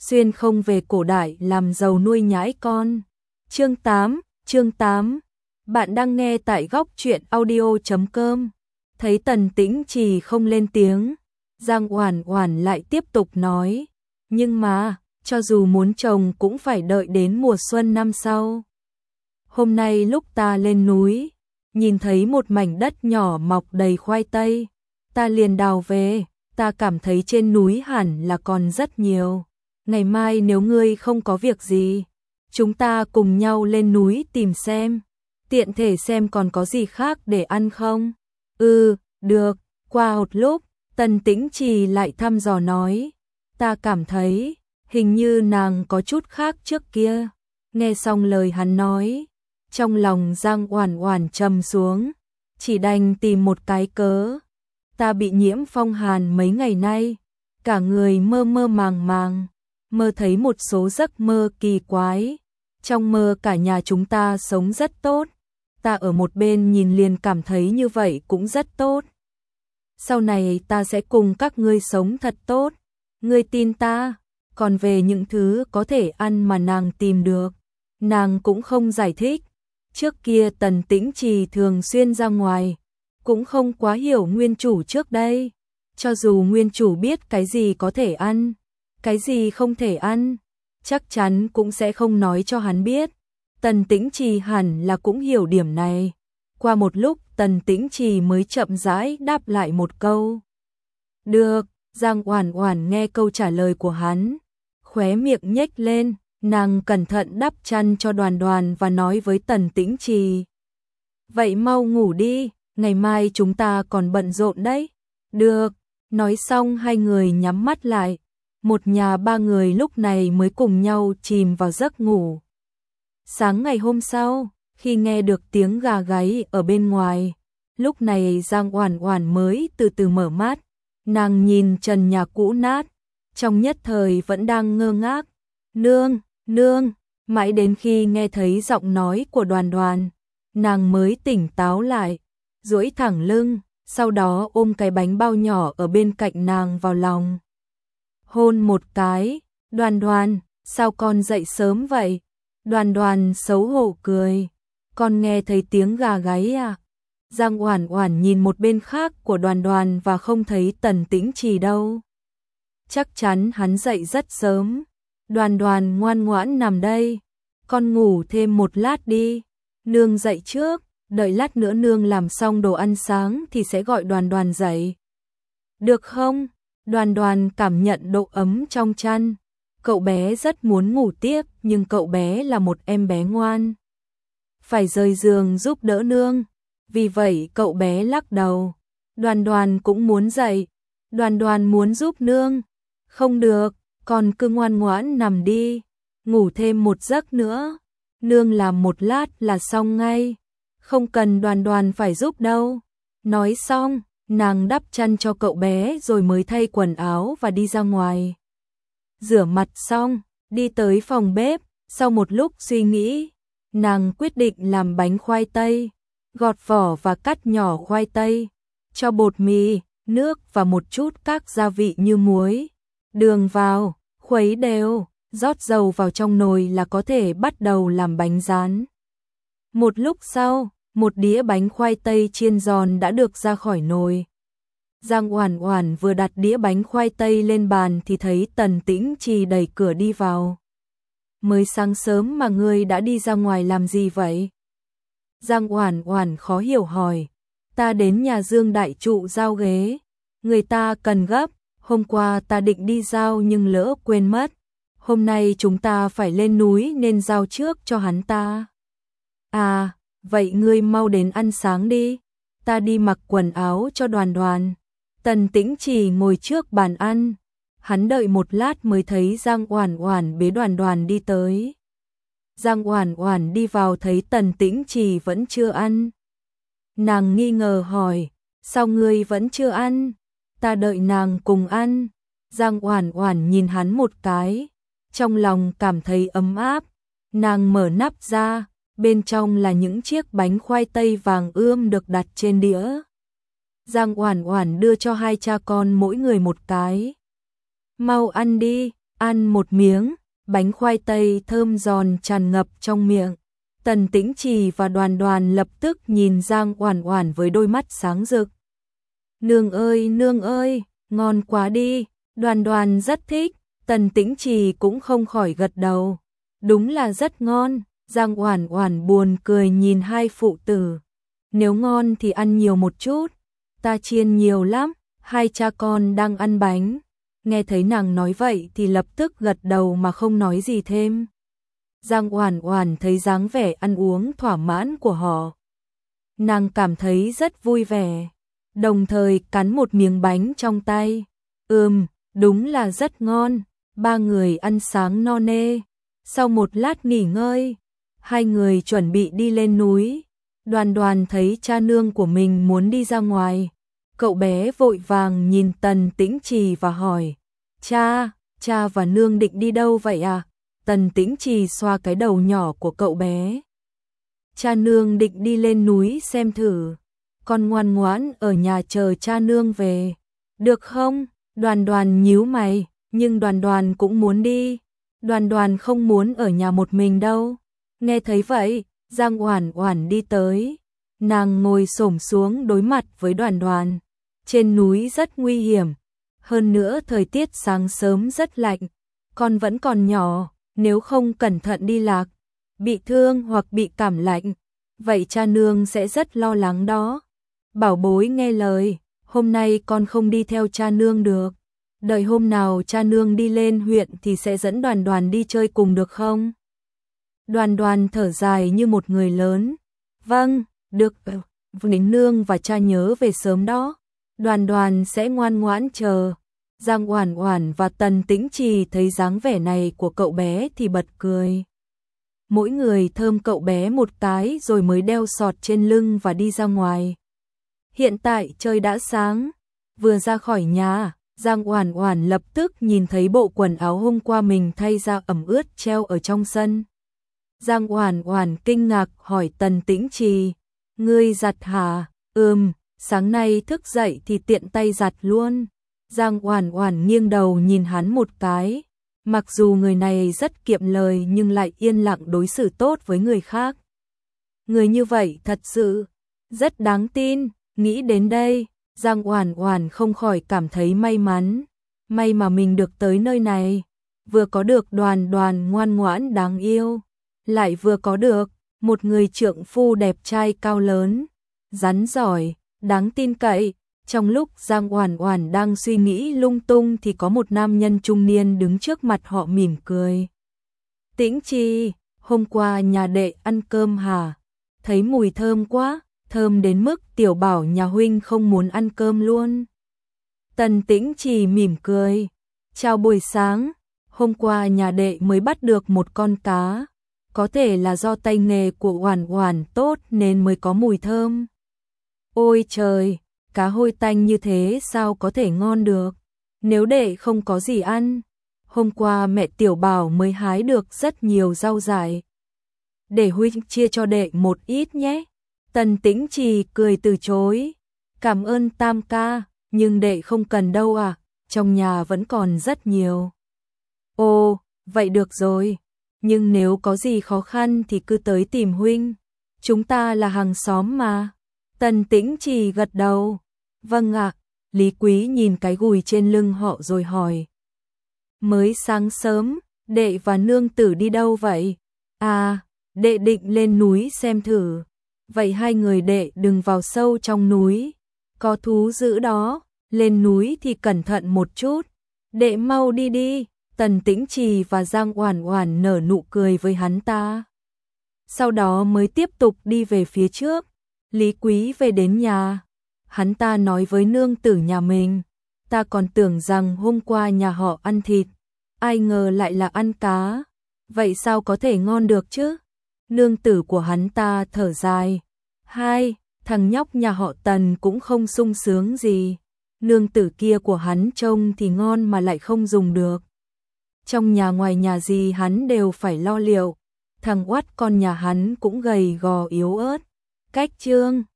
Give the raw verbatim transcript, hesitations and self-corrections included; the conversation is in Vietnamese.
xuyên không về cổ đại làm giàu nuôi nhãi con. Chương tám, chương tám. Bạn đang nghe tại góc truyện audio chấm com. Thấy Tần Tĩnh Trì không lên tiếng, Giang Oản Oản lại tiếp tục nói, nhưng mà, cho dù muốn trồng cũng phải đợi đến mùa xuân năm sau. Hôm nay lúc ta lên núi, nhìn thấy một mảnh đất nhỏ mọc đầy khoai tây, ta liền đào về, ta cảm thấy trên núi hẳn là còn rất nhiều. Ngày mai nếu ngươi không có việc gì, chúng ta cùng nhau lên núi tìm xem, tiện thể xem còn có gì khác để ăn không? Ừ, được. Qua một lúc, Tần Tĩnh Trì lại thăm dò nói, ta cảm thấy, hình như nàng có chút khác trước kia. Nghe xong lời hắn nói, trong lòng Giang Oản Oản trầm xuống, chỉ đành tìm một cái cớ. Ta bị nhiễm phong hàn mấy ngày nay, cả người mơ mơ màng màng, mơ thấy một số giấc mơ kỳ quái. Trong mơ cả nhà chúng ta sống rất tốt, ta ở một bên nhìn liền cảm thấy như vậy cũng rất tốt. Sau này ta sẽ cùng các ngươi sống thật tốt, ngươi tin ta. Còn về những thứ có thể ăn mà nàng tìm được, nàng cũng không giải thích. Trước kia Tần Tĩnh Trì thường xuyên ra ngoài, cũng không quá hiểu nguyên chủ trước đây. Cho dù nguyên chủ biết cái gì có thể ăn, cái gì không thể ăn, chắc chắn cũng sẽ không nói cho hắn biết. Tần Tĩnh Trì hẳn là cũng hiểu điểm này. Qua một lúc Tần Tĩnh Trì mới chậm rãi đáp lại một câu. Được. Giang Oản Oản nghe câu trả lời của hắn, khóe miệng nhếch lên, nàng cẩn thận đắp chăn cho Đoàn Đoàn và nói với Tần Tĩnh Trì. Vậy mau ngủ đi, ngày mai chúng ta còn bận rộn đấy. Được. Nói xong hai người nhắm mắt lại, một nhà ba người lúc này mới cùng nhau chìm vào giấc ngủ. Sáng ngày hôm sau, khi nghe được tiếng gà gáy ở bên ngoài, lúc này Giang Oản Oản mới từ từ mở mắt. Nàng nhìn trần nhà cũ nát, trong nhất thời vẫn đang ngơ ngác. Nương, nương, mãi đến khi nghe thấy giọng nói của Đoàn Đoàn, nàng mới tỉnh táo lại, duỗi thẳng lưng, sau đó ôm cái bánh bao nhỏ ở bên cạnh nàng vào lòng. Hôn một cái. Đoàn Đoàn, sao con dậy sớm vậy? Đoàn Đoàn xấu hổ cười, con nghe thấy tiếng gà gáy à? Giang Oản Oản nhìn một bên khác của Đoàn Đoàn và không thấy Tần Tĩnh Trì đâu. Chắc chắn hắn dậy rất sớm. Đoàn Đoàn ngoan ngoãn nằm đây, con ngủ thêm một lát đi. Nương dậy trước, đợi lát nữa nương làm xong đồ ăn sáng thì sẽ gọi Đoàn Đoàn dậy. Được không? Đoàn Đoàn cảm nhận độ ấm trong chăn. Cậu bé rất muốn ngủ tiếp, nhưng cậu bé là một em bé ngoan, phải rời giường giúp đỡ nương. Vì vậy cậu bé lắc đầu. Đoàn Đoàn cũng muốn dậy. Đoàn Đoàn muốn giúp nương. Không được, con cứ ngoan ngoãn nằm đi, ngủ thêm một giấc nữa. Nương làm một lát là xong ngay, không cần Đoàn Đoàn phải giúp đâu. Nói xong, nàng đắp chăn cho cậu bé rồi mới thay quần áo và đi ra ngoài. Rửa mặt xong, đi tới phòng bếp, sau một lúc suy nghĩ, nàng quyết định làm bánh khoai tây. Gọt vỏ và cắt nhỏ khoai tây, cho bột mì, nước và một chút các gia vị như muối, đường vào, khuấy đều, rót dầu vào trong nồi là có thể bắt đầu làm bánh rán. Một lúc sau, một đĩa bánh khoai tây chiên giòn đã được ra khỏi nồi. Giang Oản Oản vừa đặt đĩa bánh khoai tây lên bàn thì thấy Tần Tĩnh Trì đẩy cửa đi vào. Mới sáng sớm mà ngươi đã đi ra ngoài làm gì vậy? Giang Oản Oản khó hiểu hỏi. Ta đến nhà Dương đại trụ giao ghế, người ta cần gấp, hôm qua ta định đi giao nhưng lỡ quên mất. Hôm nay chúng ta phải lên núi nên giao trước cho hắn ta. À, vậy ngươi mau đến ăn sáng đi, ta đi mặc quần áo cho Đoàn Đoàn. Tần Tĩnh Trì ngồi trước bàn ăn, hắn đợi một lát mới thấy Giang Oản Oản bế Đoàn Đoàn đi tới. Giang Oản Oản đi vào thấy Tần Tĩnh Trì vẫn chưa ăn. Nàng nghi ngờ hỏi, sao ngươi vẫn chưa ăn? Ta đợi nàng cùng ăn. Giang Oản Oản nhìn hắn một cái, trong lòng cảm thấy ấm áp. Nàng mở nắp ra, bên trong là những chiếc bánh khoai tây vàng ươm được đặt trên đĩa. Giang Oản Oản đưa cho hai cha con mỗi người một cái. Mau ăn đi, ăn một miếng, bánh khoai tây thơm giòn tràn ngập trong miệng. Tần Tĩnh Trì và Đoàn Đoàn lập tức nhìn Giang Oản Oản với đôi mắt sáng rực. Nương ơi, nương ơi, ngon quá đi, Đoàn Đoàn rất thích, Tần Tĩnh Trì cũng không khỏi gật đầu. Đúng là rất ngon, Giang Oản Oản buồn cười nhìn hai phụ tử. Nếu ngon thì ăn nhiều một chút, ta chiên nhiều lắm, hai cha con đang ăn bánh. Nghe thấy nàng nói vậy thì lập tức gật đầu mà không nói gì thêm. Giang Oản Oản thấy dáng vẻ ăn uống thỏa mãn của họ, nàng cảm thấy rất vui vẻ, đồng thời cắn một miếng bánh trong tay. Ừm, đúng là rất ngon. Ba người ăn sáng no nê. Sau một lát nghỉ ngơi, hai người chuẩn bị đi lên núi. Đoàn Đoàn thấy cha nương của mình muốn đi ra ngoài. Cậu bé vội vàng nhìn Tần Tĩnh Trì và hỏi, cha, cha và nương định đi đâu vậy à? Tần Tĩnh Trì xoa cái đầu nhỏ của cậu bé. Cha nương định đi lên núi xem thử, con ngoan ngoãn ở nhà chờ cha nương về, được không? Đoàn Đoàn nhíu mày, nhưng Đoàn Đoàn cũng muốn đi. Đoàn Đoàn không muốn ở nhà một mình đâu. Nghe thấy vậy, Giang Oản Oản đi tới, nàng ngồi xổm xuống đối mặt với Đoàn Đoàn. Trên núi rất nguy hiểm, hơn nữa thời tiết sáng sớm rất lạnh, con vẫn còn nhỏ, nếu không cẩn thận đi lạc, bị thương hoặc bị cảm lạnh, vậy cha nương sẽ rất lo lắng đó. Bảo bối nghe lời, hôm nay con không đi theo cha nương được, đợi hôm nào cha nương đi lên huyện thì sẽ dẫn Đoàn Đoàn đi chơi cùng được không? Đoàn Đoàn thở dài như một người lớn. Vâng, được, Vĩnh nương và cha nhớ về sớm đó. Đoàn Đoàn sẽ ngoan ngoãn chờ. Giang Oản Oản và Tần Tĩnh Trì thấy dáng vẻ này của cậu bé thì bật cười. Mỗi người thơm cậu bé một cái rồi mới đeo sọt trên lưng và đi ra ngoài. Hiện tại trời đã sáng, vừa ra khỏi nhà, Giang Oản Oản lập tức nhìn thấy bộ quần áo hôm qua mình thay ra ẩm ướt treo ở trong sân. Giang Oản Oản kinh ngạc hỏi Tần Tĩnh Trì, ngươi giặt hả? Ừm, sáng nay thức dậy thì tiện tay giặt luôn. Giang Oản Oản nghiêng đầu nhìn hắn một cái, mặc dù người này rất kiệm lời nhưng lại yên lặng đối xử tốt với người khác. Người như vậy thật sự rất đáng tin. Nghĩ đến đây, Giang Oản Oản không khỏi cảm thấy may mắn, may mà mình được tới nơi này, vừa có được Đoàn Đoàn ngoan ngoãn đáng yêu, lại vừa có được một người trượng phu đẹp trai cao lớn, rắn giỏi, đáng tin cậy. Trong lúc Giang Oản Oản đang suy nghĩ lung tung thì có một nam nhân trung niên đứng trước mặt họ mỉm cười. Tĩnh Trì, hôm qua nhà đệ ăn cơm hả? Thấy mùi thơm quá, thơm đến mức tiểu bảo nhà huynh không muốn ăn cơm luôn. Tần Tĩnh Trì mỉm cười, chào buổi sáng, hôm qua nhà đệ mới bắt được một con cá, có thể là do tay nghề của Oản Oản tốt nên mới có mùi thơm. Ôi trời, cá hôi tanh như thế sao có thể ngon được, nếu đệ không có gì ăn, hôm qua mẹ tiểu bảo mới hái được rất nhiều rau dại. Để huynh chia cho đệ một ít nhé. Tần Tĩnh Trì cười từ chối, cảm ơn tam ca, nhưng đệ không cần đâu à, trong nhà vẫn còn rất nhiều. Ồ, vậy được rồi, nhưng nếu có gì khó khăn thì cứ tới tìm huynh, chúng ta là hàng xóm mà. Tần Tĩnh Trì gật đầu, vâng ạ. Lý Quý nhìn cái gùi trên lưng họ rồi hỏi, mới sáng sớm, đệ và nương tử đi đâu vậy? À, đệ định lên núi xem thử. Vậy hai người đệ đừng vào sâu trong núi, có thú dữ đó, lên núi thì cẩn thận một chút. Đệ mau đi đi. Tần Tĩnh Trì và Giang Oản Oản nở nụ cười với hắn ta. Sau đó mới tiếp tục đi về phía trước. Lý Quý về đến nhà, hắn ta nói với nương tử nhà mình, ta còn tưởng rằng hôm qua nhà họ ăn thịt, ai ngờ lại là ăn cá, vậy sao có thể ngon được chứ? Nương tử của hắn ta thở dài, hai, thằng nhóc nhà họ Tần cũng không sung sướng gì, nương tử kia của hắn trông thì ngon mà lại không dùng được. Trong nhà ngoài nhà gì hắn đều phải lo liệu, thằng oát con nhà hắn cũng gầy gò yếu ớt. Cách chương